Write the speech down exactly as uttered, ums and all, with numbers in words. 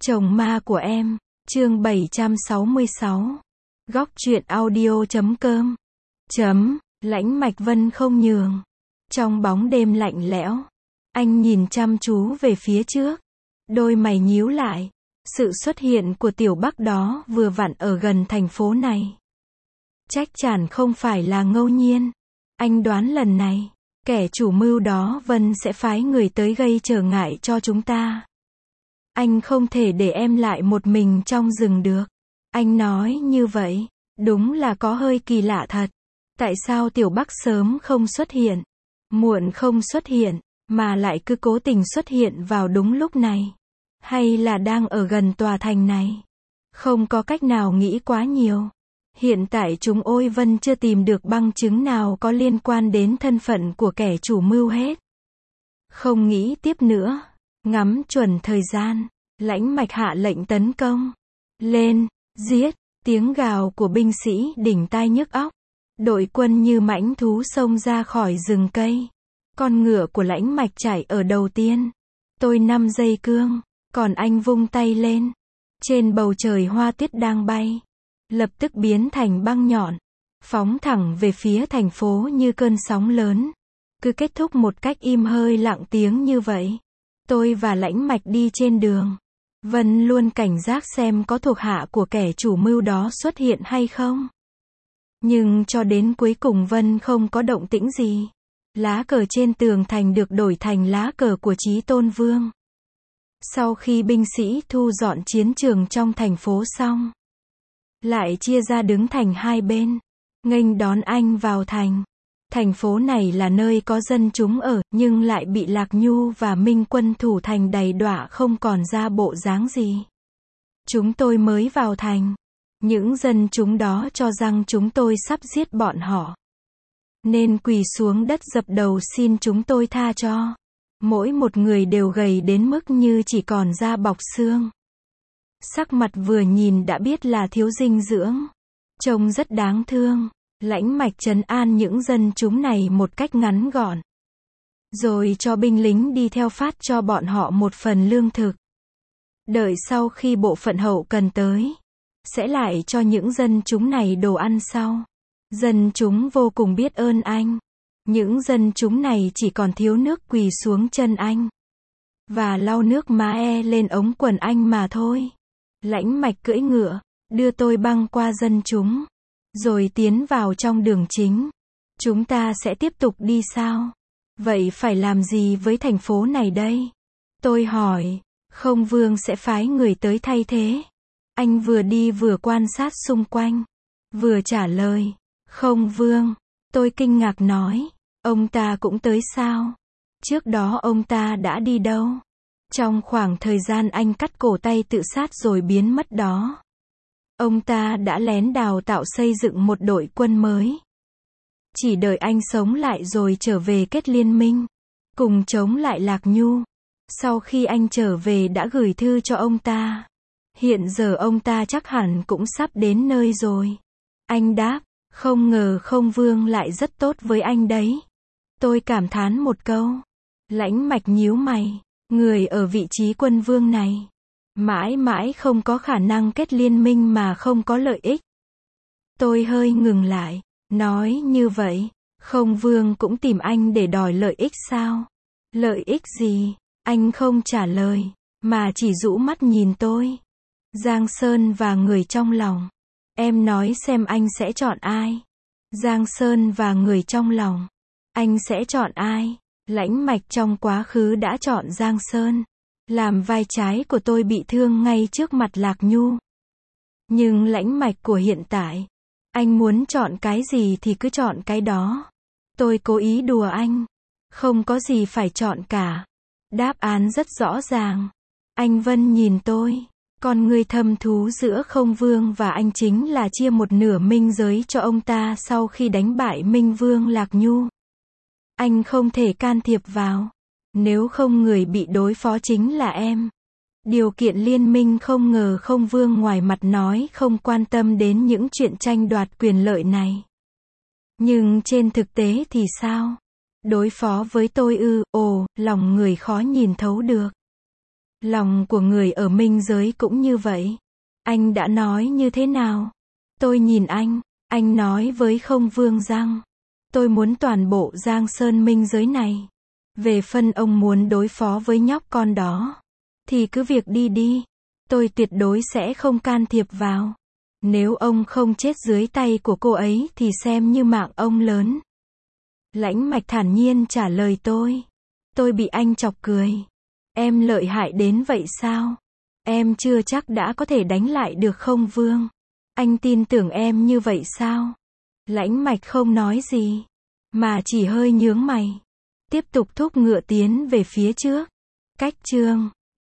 Chồng ma của em, chương bảy trăm sáu mươi sáu. Góc truyện audio chấm com. Chấm, Lãnh Mạch Vân không nhường. Trong bóng đêm lạnh lẽo, anh nhìn chăm chú về phía trước. Đôi mày nhíu lại. Sự xuất hiện của Tiểu Bắc đó vừa vặn ở gần thành phố này. Chắc chắn không phải là ngẫu nhiên. Anh đoán lần này, kẻ chủ mưu đó Vân sẽ phái người tới gây trở ngại cho chúng ta. Anh không thể để em lại một mình trong rừng được. Anh nói như vậy, đúng là có hơi kỳ lạ thật. Tại sao Tiểu Bắc sớm không xuất hiện, muộn không xuất hiện, mà lại cứ cố tình xuất hiện vào đúng lúc này? Hay là đang ở gần tòa thành này? Không có cách nào nghĩ quá nhiều. Hiện tại chúng ôi Vân chưa tìm được bằng chứng nào có liên quan đến thân phận của kẻ chủ mưu hết. Không nghĩ tiếp nữa. Ngắm chuẩn thời gian, Lãnh Mạch hạ lệnh tấn công. Lên, giết, tiếng gào của binh sĩ đỉnh tai nhức óc. Đội quân như mãnh thú xông ra khỏi rừng cây. Con ngựa của Lãnh Mạch chạy ở đầu tiên. Tôi năm dây cương, còn anh vung tay lên. Trên bầu trời hoa tuyết đang bay, lập tức biến thành băng nhọn, phóng thẳng về phía thành phố như cơn sóng lớn. Cứ kết thúc một cách im hơi lặng tiếng như vậy. Tôi và Lãnh Mạch đi trên đường. Vân luôn cảnh giác xem có thuộc hạ của kẻ chủ mưu đó xuất hiện hay không. Nhưng cho đến cuối cùng Vân không có động tĩnh gì. Lá cờ trên tường thành được đổi thành lá cờ của Chí Tôn Vương. Sau khi binh sĩ thu dọn chiến trường trong thành phố xong, lại chia ra đứng thành hai bên, nghênh đón anh vào thành. Thành phố này là nơi có dân chúng ở, nhưng lại bị Lạc Nhu và Minh Quân thủ thành đầy đọa không còn ra bộ dáng gì. Chúng tôi mới vào thành. Những dân chúng đó cho rằng chúng tôi sắp giết bọn họ, nên quỳ xuống đất dập đầu xin chúng tôi tha cho. Mỗi một người đều gầy đến mức như chỉ còn da bọc xương. Sắc mặt vừa nhìn đã biết là thiếu dinh dưỡng. Trông rất đáng thương. Lãnh Mạch trấn an những dân chúng này một cách ngắn gọn. Rồi cho binh lính đi theo phát cho bọn họ một phần lương thực. Đợi sau khi bộ phận hậu cần tới, sẽ lại cho những dân chúng này đồ ăn sau. Dân chúng vô cùng biết ơn anh. Những dân chúng này chỉ còn thiếu nước quỳ xuống chân anh. Và lau nước má e lên ống quần anh mà thôi. Lãnh Mạch cưỡi ngựa, đưa tôi băng qua dân chúng. Rồi tiến vào trong đường chính. Chúng ta sẽ tiếp tục đi sao? Vậy phải làm gì với thành phố này đây? Tôi hỏi. Không Vương sẽ phái người tới thay thế. Anh vừa đi vừa quan sát xung quanh, vừa trả lời. Không Vương. Tôi kinh ngạc nói. Ông ta cũng tới sao? Trước đó ông ta đã đi đâu? Trong khoảng thời gian anh cắt cổ tay tự sát rồi biến mất đó, ông ta đã lén đào tạo xây dựng một đội quân mới. Chỉ đợi anh sống lại rồi trở về kết liên minh, cùng chống lại Lạc Nhu. Sau khi anh trở về đã gửi thư cho ông ta. Hiện giờ ông ta chắc hẳn cũng sắp đến nơi rồi. Anh đáp. Không ngờ Không Vương lại rất tốt với anh đấy. Tôi cảm thán một câu. Lãnh Mạch nhíu mày. Người ở vị trí quân vương này mãi mãi không có khả năng kết liên minh mà không có lợi ích. Tôi hơi ngừng lại. Nói như vậy, Không Vương cũng tìm anh để đòi lợi ích sao? Lợi ích gì? Anh không trả lời, mà chỉ rũ mắt nhìn tôi. Giang Sơn và người trong lòng. Em nói xem anh sẽ chọn ai? Giang Sơn và người trong lòng. Anh sẽ chọn ai? Lãnh Mạch trong quá khứ đã chọn Giang Sơn. Làm vai trái của tôi bị thương ngay trước mặt Lạc Nhu. Nhưng Lãnh Mạch của hiện tại, anh muốn chọn cái gì thì cứ chọn cái đó. Tôi cố ý đùa anh. Không có gì phải chọn cả. Đáp án rất rõ ràng. Anh Vân nhìn tôi. Còn người thâm thú giữa Không Vương và anh chính là chia một nửa minh giới cho ông ta sau khi đánh bại Minh Vương Lạc Nhu. Anh không thể can thiệp vào. Nếu không người bị đối phó chính là em. Điều kiện liên minh không ngờ Không Vương ngoài mặt nói không quan tâm đến những chuyện tranh đoạt quyền lợi này. Nhưng trên thực tế thì sao? Đối phó với tôi ư? Ồ, lòng người khó nhìn thấu được. Lòng của người ở minh giới cũng như vậy. Anh đã nói như thế nào? Tôi nhìn anh, anh nói với Không Vương rằng, tôi muốn toàn bộ Giang Sơn minh giới này. Về phần ông muốn đối phó với nhóc con đó, thì cứ việc đi đi. Tôi tuyệt đối sẽ không can thiệp vào. Nếu ông không chết dưới tay của cô ấy thì xem như mạng ông lớn. Lãnh Mạch thản nhiên trả lời tôi. Tôi bị anh chọc cười. Em lợi hại đến vậy sao? Em chưa chắc đã có thể đánh lại được Không Vương. Anh tin tưởng em như vậy sao? Lãnh Mạch không nói gì, mà chỉ hơi nhướng mày. Tiếp tục thúc ngựa tiến về phía trước. Cách chương